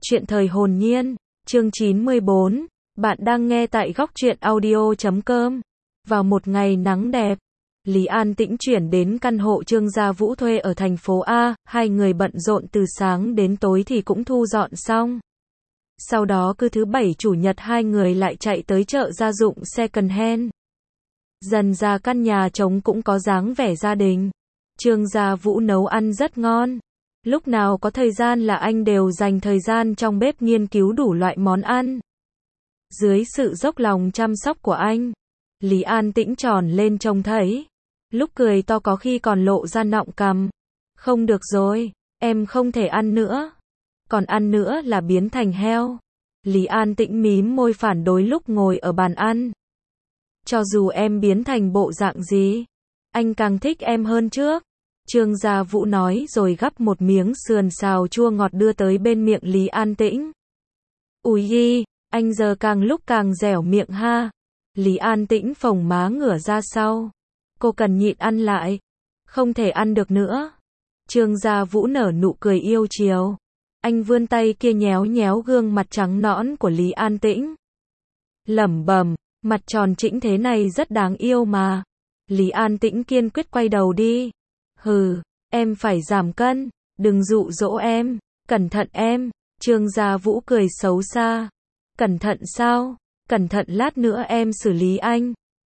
Chuyện thời hồn nhiên, chương 94, bạn đang nghe tại góc truyện audio.com. Vào một ngày nắng đẹp, Lý An Tĩnh chuyển đến căn hộ Trương Gia Vũ thuê ở thành phố A, hai người bận rộn từ sáng đến tối thì cũng thu dọn xong. Sau đó cứ thứ bảy chủ nhật hai người lại chạy tới chợ gia dụng second hand. Dần ra căn nhà trống cũng có dáng vẻ gia đình. Trương Gia Vũ nấu ăn rất ngon. Lúc nào có thời gian là anh đều dành thời gian trong bếp nghiên cứu đủ loại món ăn. Dưới sự dốc lòng chăm sóc của anh, Lý An Tĩnh tròn lên trông thấy. Lúc cười to có khi còn lộ ra nọng cằm. Không được rồi, em không thể ăn nữa. Còn ăn nữa là biến thành heo. Lý An Tĩnh mím môi phản đối lúc ngồi ở bàn ăn. Cho dù em biến thành bộ dạng gì, anh càng thích em hơn trước. Trương Gia Vũ nói rồi gắp một miếng sườn xào chua ngọt đưa tới bên miệng Lý An Tĩnh. Ui gi, anh giờ càng lúc càng dẻo miệng ha. Lý An Tĩnh phồng má ngửa ra sau. Cô cần nhịn ăn lại. Không thể ăn được nữa. Trương Gia Vũ nở nụ cười yêu chiều. Anh vươn tay kia nhéo nhéo gương mặt trắng nõn của Lý An Tĩnh. Lẩm bẩm, mặt tròn trĩnh thế này rất đáng yêu mà. Lý An Tĩnh kiên quyết quay đầu đi. Hừ, em phải giảm cân, đừng dụ dỗ em, cẩn thận em. Trương Gia Vũ cười xấu xa. Cẩn thận sao? Cẩn thận lát nữa em xử lý anh.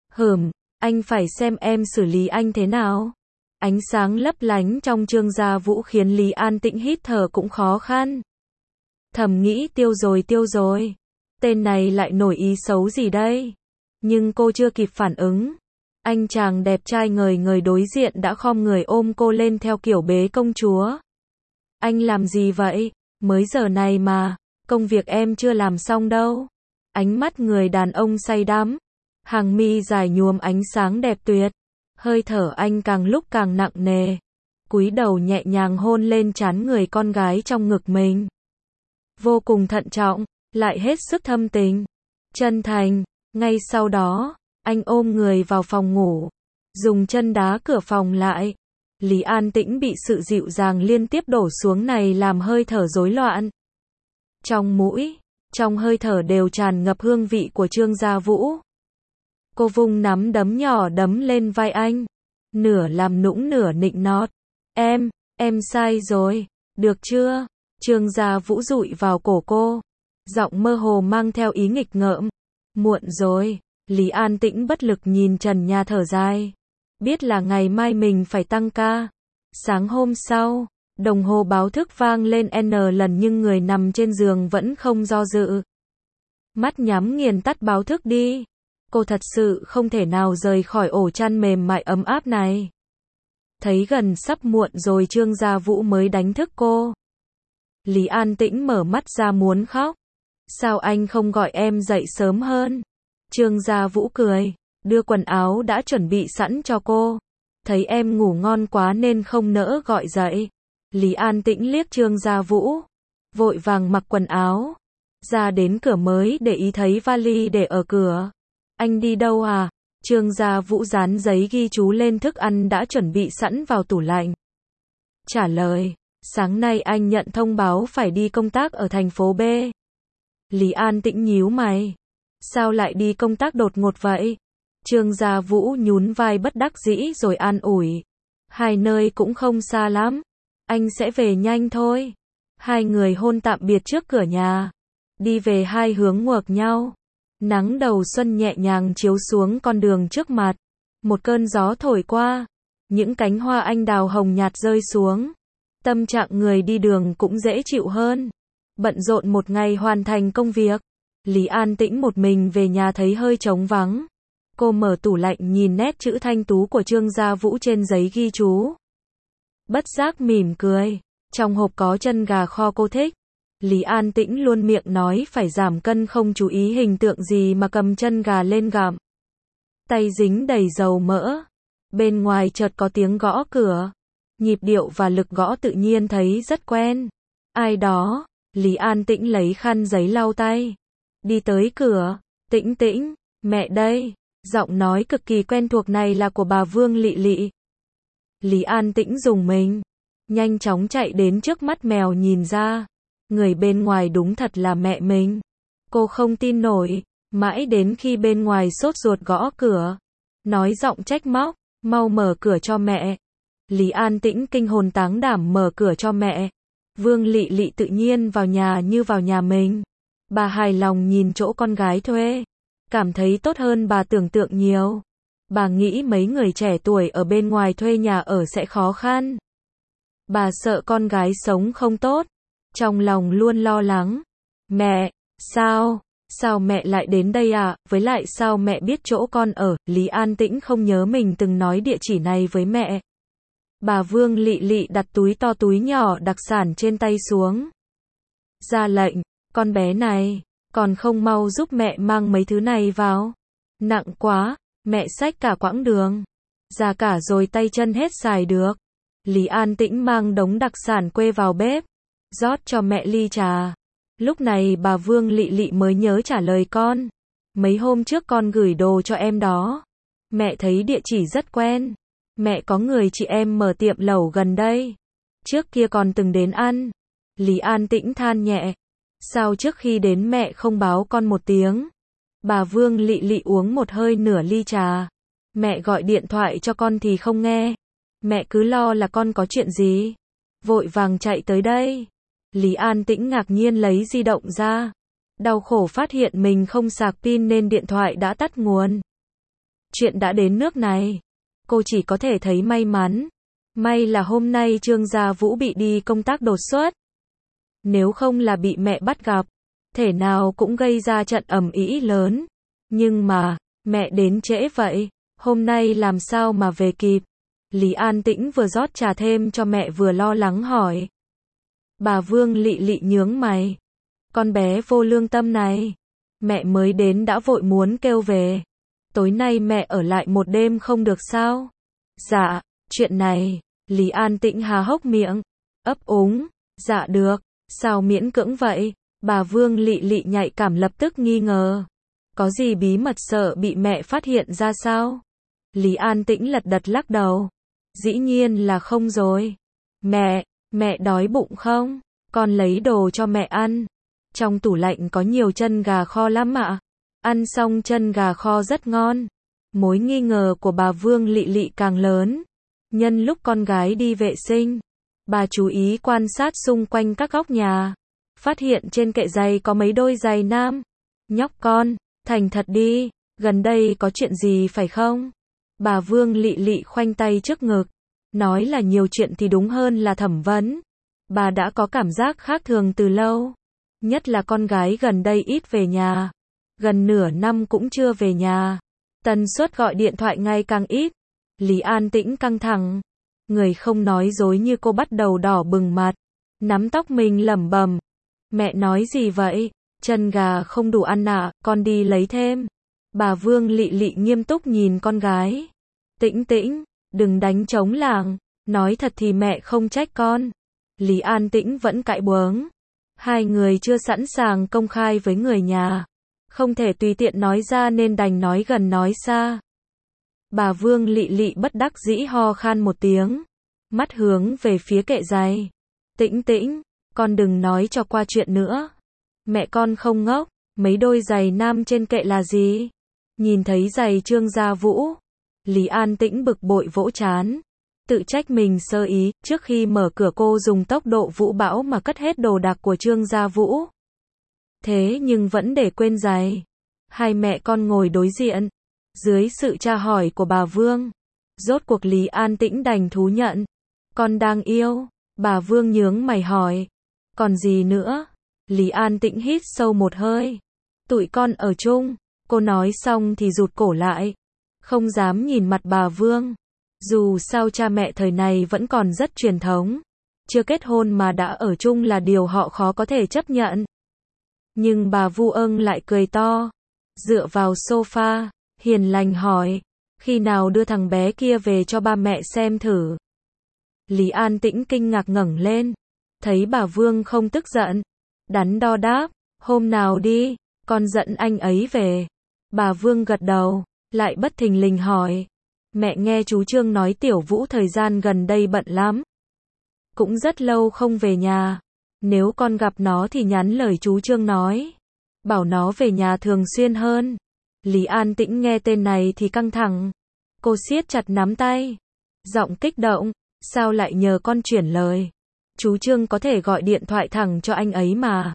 Anh phải xem em xử lý anh thế nào. Ánh sáng lấp lánh trong Trương Gia Vũ khiến Lý An Tĩnh hít thở cũng khó khăn. Thầm nghĩ tiêu rồi. Tên này lại nổi ý xấu gì đây? Nhưng cô chưa kịp phản ứng. Anh chàng đẹp trai ngời ngời đối diện đã khom người ôm cô lên theo kiểu bế công chúa. Anh làm gì vậy? Mới giờ này mà, công việc em chưa làm xong đâu. Ánh mắt người đàn ông say đắm. Hàng mi dài nhuốm ánh sáng đẹp tuyệt. Hơi thở anh càng lúc càng nặng nề. Cúi đầu nhẹ nhàng hôn lên trán người con gái trong ngực mình. Vô cùng thận trọng, lại hết sức thâm tình. Chân thành. Ngay sau đó, anh ôm người vào phòng ngủ, dùng chân đá cửa phòng lại. Lý An Tĩnh bị sự dịu dàng liên tiếp đổ xuống này làm hơi thở rối loạn. Trong mũi, trong hơi thở đều tràn ngập hương vị của Trương Gia Vũ. Cô vung nắm đấm nhỏ đấm lên vai anh, nửa làm nũng nửa nịnh nót. Em sai rồi, được chưa? Trương Gia Vũ dụi vào cổ cô, giọng mơ hồ mang theo ý nghịch ngợm. Muộn rồi. Lý An Tĩnh bất lực nhìn trần nhà thở dài. Biết là ngày mai mình phải tăng ca. Sáng hôm sau, đồng hồ báo thức vang lên N lần nhưng người nằm trên giường vẫn không do dự. Mắt nhắm nghiền tắt báo thức đi. Cô thật sự không thể nào rời khỏi ổ chăn mềm mại ấm áp này. Thấy gần sắp muộn rồi Trương Gia Vũ mới đánh thức cô. Lý An Tĩnh mở mắt ra muốn khóc. Sao anh không gọi em dậy sớm hơn? Trương Gia Vũ cười, đưa quần áo đã chuẩn bị sẵn cho cô. Thấy em ngủ ngon quá nên không nỡ gọi dậy. Lý An Tĩnh liếc Trương Gia Vũ, vội vàng mặc quần áo. Ra đến cửa mới để ý thấy vali để ở cửa. Anh đi đâu à? Trương Gia Vũ dán giấy ghi chú lên thức ăn đã chuẩn bị sẵn vào tủ lạnh. Trả lời, sáng nay anh nhận thông báo phải đi công tác ở thành phố B. Lý An Tĩnh nhíu mày. Sao lại đi công tác đột ngột vậy? Trương Gia Vũ nhún vai bất đắc dĩ rồi an ủi. Hai nơi cũng không xa lắm. Anh sẽ về nhanh thôi. Hai người hôn tạm biệt trước cửa nhà. Đi về hai hướng ngược nhau. Nắng đầu xuân nhẹ nhàng chiếu xuống con đường trước mặt. Một cơn gió thổi qua. Những cánh hoa anh đào hồng nhạt rơi xuống. Tâm trạng người đi đường cũng dễ chịu hơn. Bận rộn một ngày hoàn thành công việc. Lý An Tĩnh một mình về nhà thấy hơi trống vắng. Cô mở tủ lạnh nhìn nét chữ thanh tú của Trương Gia Vũ trên giấy ghi chú. Bất giác mỉm cười. Trong hộp có chân gà kho cô thích. Lý An Tĩnh luôn miệng nói phải giảm cân không chú ý hình tượng gì mà cầm chân gà lên gặm. Tay dính đầy dầu mỡ. Bên ngoài chợt có tiếng gõ cửa. Nhịp điệu và lực gõ tự nhiên thấy rất quen. Ai đó? Lý An Tĩnh lấy khăn giấy lau tay. Đi tới cửa. Tĩnh Tĩnh, mẹ đây. Giọng nói cực kỳ quen thuộc này là của bà Vương Lị Lị. Lý An Tĩnh rùng mình. Nhanh chóng chạy đến trước mắt mèo nhìn ra. người bên ngoài đúng thật là mẹ mình. Cô không tin nổi, mãi đến khi bên ngoài sốt ruột gõ cửa, nói giọng trách móc, mau mở cửa cho mẹ. Lý An Tĩnh kinh hồn táng đảm mở cửa cho mẹ. Vương Lị Lị tự nhiên vào nhà như vào nhà mình. Bà hài lòng nhìn chỗ con gái thuê, cảm thấy tốt hơn bà tưởng tượng nhiều. Bà nghĩ mấy người trẻ tuổi ở bên ngoài thuê nhà ở sẽ khó khăn. Bà sợ con gái sống không tốt, trong lòng luôn lo lắng. Mẹ, sao mẹ lại đến đây à? Với lại sao mẹ biết chỗ con ở? Lý An Tĩnh không nhớ mình từng nói địa chỉ này với mẹ. Bà Vương Lị Lị đặt túi to túi nhỏ đặc sản trên tay xuống. Ra lệnh, con bé này, còn không mau giúp mẹ mang mấy thứ này vào. Nặng quá, mẹ xách cả quãng đường. Già cả rồi tay chân hết xài được. Lý An Tĩnh mang đống đặc sản quê vào bếp, rót cho mẹ ly trà. Lúc này bà Vương Lị Lị mới nhớ trả lời con. Mấy hôm trước con gửi đồ cho em đó. Mẹ thấy địa chỉ rất quen. Mẹ có người chị em mở tiệm lẩu gần đây. Trước kia còn từng đến ăn. Lý An Tĩnh than nhẹ. Sao trước khi đến mẹ không báo con một tiếng? Bà Vương Lị Lị uống một hơi nửa ly trà. Mẹ gọi điện thoại cho con thì không nghe. Mẹ cứ lo là con có chuyện gì. Vội vàng chạy tới đây. Lý An Tĩnh ngạc nhiên lấy di động ra. Đau khổ phát hiện mình không sạc pin nên điện thoại đã tắt nguồn. Chuyện đã đến nước này. Cô chỉ có thể thấy may mắn. May là hôm nay Trương Gia Vũ bị đi công tác đột xuất. Nếu không là bị mẹ bắt gặp, thể nào cũng gây ra trận ầm ĩ lớn. Nhưng mà, mẹ đến trễ vậy, hôm nay làm sao mà về kịp? Lý An Tĩnh vừa rót trà thêm cho mẹ vừa lo lắng hỏi. Bà Vương Lị Lị nhướng mày. Con bé vô lương tâm này. Mẹ mới đến đã vội muốn kêu về. Tối nay mẹ ở lại một đêm không được sao? Dạ, chuyện này, Lý An Tĩnh há hốc miệng, ấp úng, dạ được, sao miễn cưỡng vậy? Bà Vương Lị Lị nhạy cảm lập tức nghi ngờ. Có gì bí mật sợ bị mẹ phát hiện ra sao? Lý An Tĩnh lật đật lắc đầu. Dĩ nhiên là không rồi. Mẹ đói bụng không? Con lấy đồ cho mẹ ăn. Trong tủ lạnh có nhiều chân gà kho lắm ạ. Ăn xong chân gà kho rất ngon. Mối nghi ngờ của bà Vương Lị Lị càng lớn. Nhân lúc con gái đi vệ sinh, bà chú ý quan sát xung quanh các góc nhà. Phát hiện trên kệ giày có mấy đôi giày nam. Nhóc con, thành thật đi, gần đây có chuyện gì phải không? Bà Vương Lị Lị khoanh tay trước ngực. Nói là nhiều chuyện thì đúng hơn là thẩm vấn. Bà đã có cảm giác khác thường từ lâu. Nhất là con gái gần đây ít về nhà. Gần nửa năm cũng chưa về nhà. Tần suất gọi điện thoại ngày càng ít. Lý An Tĩnh căng thẳng. Người không nói dối như cô bắt đầu đỏ bừng mặt. Nắm tóc mình lẩm bẩm. Mẹ nói gì vậy? Chân gà không đủ ăn à, con đi lấy thêm. Bà Vương Lị Lị nghiêm túc nhìn con gái. Tĩnh Tĩnh, đừng đánh trống lảng. Nói thật thì mẹ không trách con. Lý An Tĩnh vẫn cãi bướng. Hai người chưa sẵn sàng công khai với người nhà. Không thể tùy tiện nói ra nên đành nói gần nói xa. Bà Vương Lị Lị bất đắc dĩ ho khan một tiếng. Mắt hướng về phía kệ giày. Tĩnh Tĩnh, con đừng nói cho qua chuyện nữa. Mẹ con không ngốc, mấy đôi giày nam trên kệ là gì? Nhìn thấy giày Trương Gia Vũ. Lý An Tĩnh bực bội vỗ trán. Tự trách mình sơ ý, trước khi mở cửa cô dùng tốc độ vũ bão mà cất hết đồ đạc của Trương Gia Vũ. Thế nhưng vẫn để quên giày. Hai mẹ con ngồi đối diện. Dưới sự tra hỏi của bà Vương, rốt cuộc Lý An Tĩnh đành thú nhận. Con đang yêu. Bà Vương nhướng mày hỏi. Còn gì nữa? Lý An Tĩnh hít sâu một hơi. Tụi con ở chung. Cô nói xong thì rụt cổ lại. Không dám nhìn mặt bà Vương. Dù sao cha mẹ thời này vẫn còn rất truyền thống. Chưa kết hôn mà đã ở chung là điều họ khó có thể chấp nhận. Nhưng bà Vu Âng lại cười to. Dựa vào sofa, hiền lành hỏi. Khi nào đưa thằng bé kia về cho ba mẹ xem thử? Lý An Tĩnh kinh ngạc ngẩng lên. Thấy bà Vương không tức giận. Đắn đo đáp. Hôm nào đi, con dẫn anh ấy về. Bà Vương gật đầu. Lại bất thình lình hỏi. Mẹ nghe chú Trương nói Tiểu Vũ thời gian gần đây bận lắm. Cũng rất lâu không về nhà. Nếu con gặp nó thì nhắn lời chú Trương nói. Bảo nó về nhà thường xuyên hơn. Lý An Tĩnh nghe tên này thì căng thẳng. Cô siết chặt nắm tay. Giọng kích động. Sao lại nhờ con chuyển lời? Chú Trương có thể gọi điện thoại thẳng cho anh ấy mà.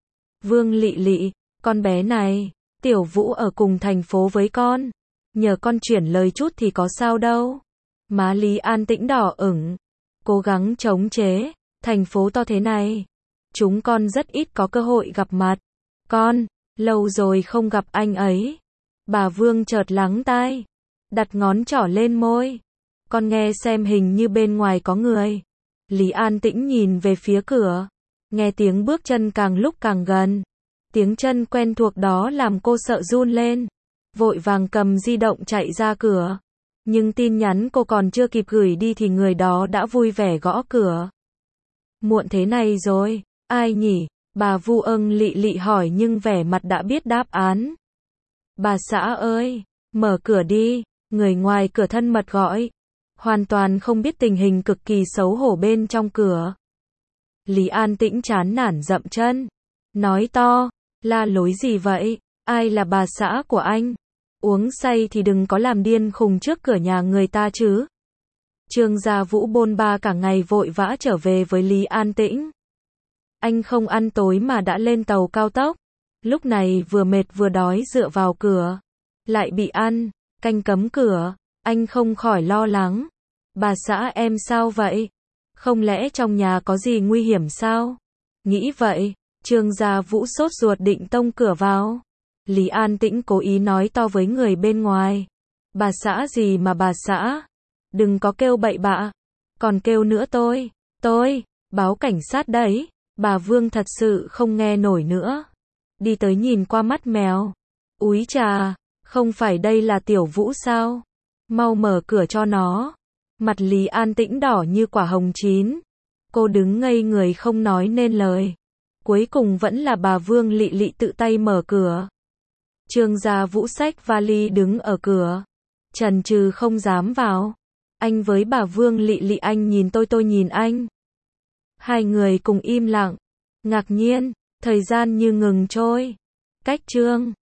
Vương Lị Lị, con bé này, Tiểu Vũ ở cùng thành phố với con. Nhờ con chuyển lời chút thì có sao đâu. Má Lý An Tĩnh đỏ ửng. Cố gắng chống chế. Thành phố to thế này. Chúng con rất ít có cơ hội gặp mặt. Con, lâu rồi không gặp anh ấy. Bà Vương chợt lắng tai. Đặt ngón trỏ lên môi. Con nghe xem hình như bên ngoài có người. Lý An Tĩnh nhìn về phía cửa. Nghe tiếng bước chân càng lúc càng gần. Tiếng chân quen thuộc đó làm cô sợ run lên. Vội vàng cầm di động chạy ra cửa. Nhưng tin nhắn cô còn chưa kịp gửi đi thì người đó đã vui vẻ gõ cửa. Muộn thế này rồi, ai nhỉ? Bà Vương Lị Lị hỏi nhưng vẻ mặt đã biết đáp án. Bà xã ơi, mở cửa đi, người ngoài cửa thân mật gọi. Hoàn toàn không biết tình hình cực kỳ xấu hổ bên trong cửa. Lý An Tĩnh chán nản dậm chân. Nói to, la lối gì vậy? Ai là bà xã của anh? Uống say thì đừng có làm điên khùng trước cửa nhà người ta chứ. Trương Gia Vũ bôn ba cả ngày vội vã trở về với Lý An Tĩnh. Anh không ăn tối mà đã lên tàu cao tốc. Lúc này vừa mệt vừa đói dựa vào cửa. Lại bị ăn, canh cấm cửa. Anh không khỏi lo lắng. Bà xã em sao vậy? Không lẽ trong nhà có gì nguy hiểm sao? Nghĩ vậy, Trương Gia Vũ sốt ruột định tông cửa vào. Lý An Tĩnh cố ý nói to với người bên ngoài. Bà xã gì mà bà xã? Đừng có kêu bậy bạ. Còn kêu nữa tôi, báo cảnh sát đấy. Bà Vương thật sự không nghe nổi nữa. Đi tới nhìn qua mắt mèo. Úi chà, không phải đây là Tiểu Vũ sao? Mau mở cửa cho nó. Mặt Lý An Tĩnh đỏ như quả hồng chín. Cô đứng ngây người không nói nên lời. Cuối cùng vẫn là bà Vương Lị Lị tự tay mở cửa. Trương Gia Vũ xách vali đứng ở cửa. Chần chừ không dám vào. Anh với bà Vương Lị Lị, anh nhìn tôi nhìn anh. Hai người cùng im lặng. Ngạc nhiên, thời gian như ngừng trôi. Cách Trương